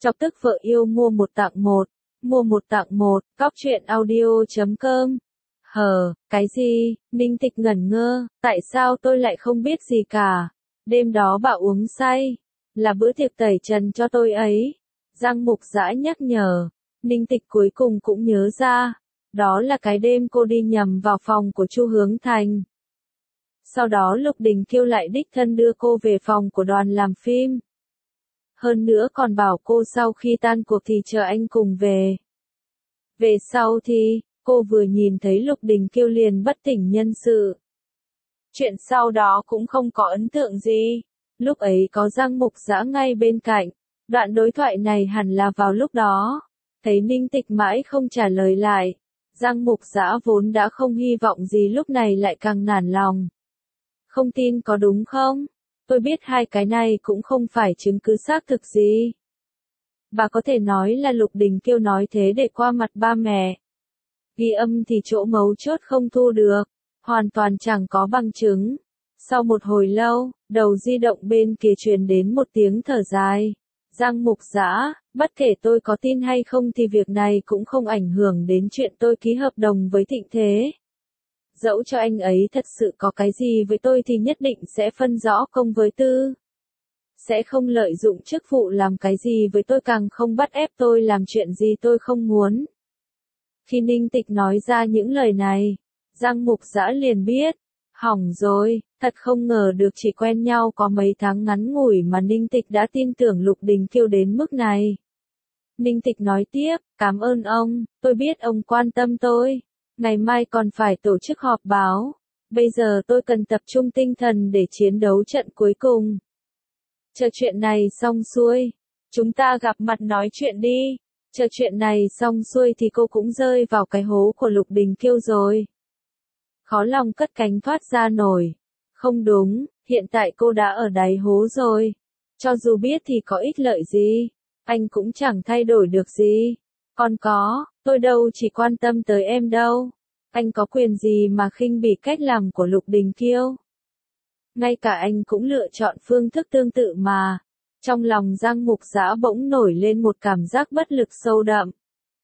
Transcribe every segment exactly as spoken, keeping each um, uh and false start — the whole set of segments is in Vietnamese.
Chọc tức vợ yêu mua một tặng một, mua một tặng một, cóc truyện audio chấm com. Hờ, cái gì? Ninh Tịch ngẩn ngơ, tại sao tôi lại không biết gì cả? Đêm đó bà uống say, là bữa tiệc tẩy trần cho tôi ấy. Giang Mục Dã nhắc nhở, Ninh Tịch cuối cùng cũng nhớ ra, đó là cái đêm cô đi nhầm vào phòng của Chu Hướng Thành. Sau đó Lục Đình Kiêu lại đích thân đưa cô về phòng của đoàn làm phim. Hơn nữa còn bảo cô sau khi tan cuộc thì chờ anh cùng về. Về sau thì, cô vừa nhìn thấy Lục Đình Kiêu liền bất tỉnh nhân sự. Chuyện sau đó cũng không có ấn tượng gì. Lúc ấy có Giang Mục Dã ngay bên cạnh. Đoạn đối thoại này hẳn là vào lúc đó. Thấy Ninh Tịch mãi không trả lời lại. Giang Mục Dã vốn đã không hy vọng gì lúc này lại càng nản lòng. Không tin có đúng không? Tôi biết hai cái này cũng không phải chứng cứ xác thực gì. Bà có thể nói là Lục Đình Kiêu nói thế để qua mặt ba mẹ. Ghi âm thì chỗ mấu chốt không thu được, hoàn toàn chẳng có bằng chứng. Sau một hồi lâu, đầu di động bên kia truyền đến một tiếng thở dài. Giang Mục Dã, bất kể tôi có tin hay không thì việc này cũng không ảnh hưởng đến chuyện tôi ký hợp đồng với Thịnh Thế. Dẫu cho anh ấy thật sự có cái gì với tôi thì nhất định sẽ phân rõ công với tư. Sẽ không lợi dụng chức vụ làm cái gì với tôi, càng không bắt ép tôi làm chuyện gì tôi không muốn. Khi Ninh Tịch nói ra những lời này, Giang Mục Dã liền biết, hỏng rồi, thật không ngờ được chỉ quen nhau có mấy tháng ngắn ngủi mà Ninh Tịch đã tin tưởng Lục Đình Kiêu đến mức này. Ninh Tịch nói tiếp, cảm ơn ông, tôi biết ông quan tâm tôi. Ngày mai còn phải tổ chức họp báo. Bây giờ tôi cần tập trung tinh thần để chiến đấu trận cuối cùng. Chờ chuyện này xong xuôi, chúng ta gặp mặt nói chuyện đi. Chờ chuyện này xong xuôi thì cô cũng rơi vào cái hố của Lục Đình Kiêu rồi. Khó lòng cất cánh thoát ra nổi. Không đúng, hiện tại cô đã ở đáy hố rồi. Cho dù biết thì có ích lợi gì, anh cũng chẳng thay đổi được gì. Còn có, tôi đâu chỉ quan tâm tới em đâu. Anh có quyền gì mà khinh bỉ cách làm của Lục Đình Kiêu? Ngay cả anh cũng lựa chọn phương thức tương tự mà. Trong lòng Giang Mục Dã bỗng nổi lên một cảm giác bất lực sâu đậm.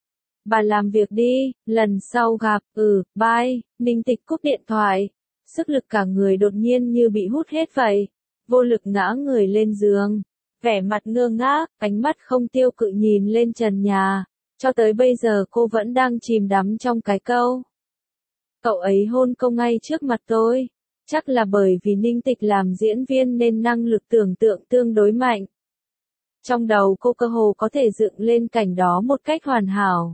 Bà làm việc đi, lần sau gặp, ừ, bye. Ninh Tịch cúp điện thoại. Sức lực cả người đột nhiên như bị hút hết vậy. Vô lực ngã người lên giường. Vẻ mặt ngơ ngác, ánh mắt không tiêu cự nhìn lên trần nhà. Cho tới bây giờ cô vẫn đang chìm đắm trong cái câu. Cậu ấy hôn cô ngay trước mặt tôi. Chắc là bởi vì Ninh Tịch làm diễn viên nên năng lực tưởng tượng tương đối mạnh. Trong đầu cô cơ hồ có thể dựng lên cảnh đó một cách hoàn hảo.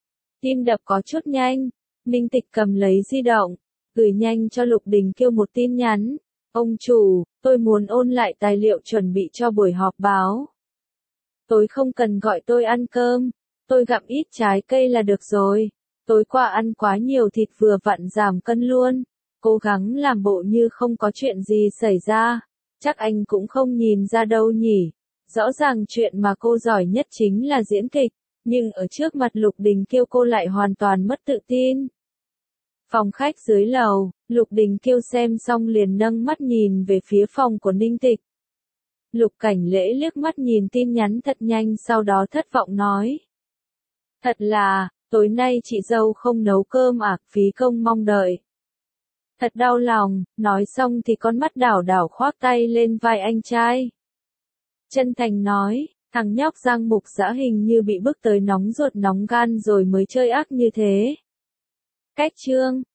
Tim đập có chút nhanh. Ninh Tịch cầm lấy di động, gửi nhanh cho Lục Đình Kiêu một tin nhắn. Ông chủ, tôi muốn ôn lại tài liệu chuẩn bị cho buổi họp báo. Tối không cần gọi tôi ăn cơm. Tôi gặm ít trái cây là được rồi. Tối qua ăn quá nhiều thịt vừa vặn giảm cân luôn. Cố gắng làm bộ như không có chuyện gì xảy ra. Chắc anh cũng không nhìn ra đâu nhỉ. Rõ ràng chuyện mà cô giỏi nhất chính là diễn kịch. Nhưng ở trước mặt Lục Đình Kiêu cô lại hoàn toàn mất tự tin. Phòng khách dưới lầu, Lục Đình Kiêu xem xong liền nâng mắt nhìn về phía phòng của Ninh Tịch. Lục Cảnh Lễ liếc mắt nhìn tin nhắn thật nhanh sau đó thất vọng nói. Thật là, tối nay chị dâu không nấu cơm à, phí công mong đợi. Thật đau lòng, nói xong thì con mắt đảo đảo khoác tay lên vai anh trai. Chân thành nói, thằng nhóc Giang Mục Dã hình như bị bức tới nóng ruột nóng gan rồi mới chơi ác như thế. Cách chương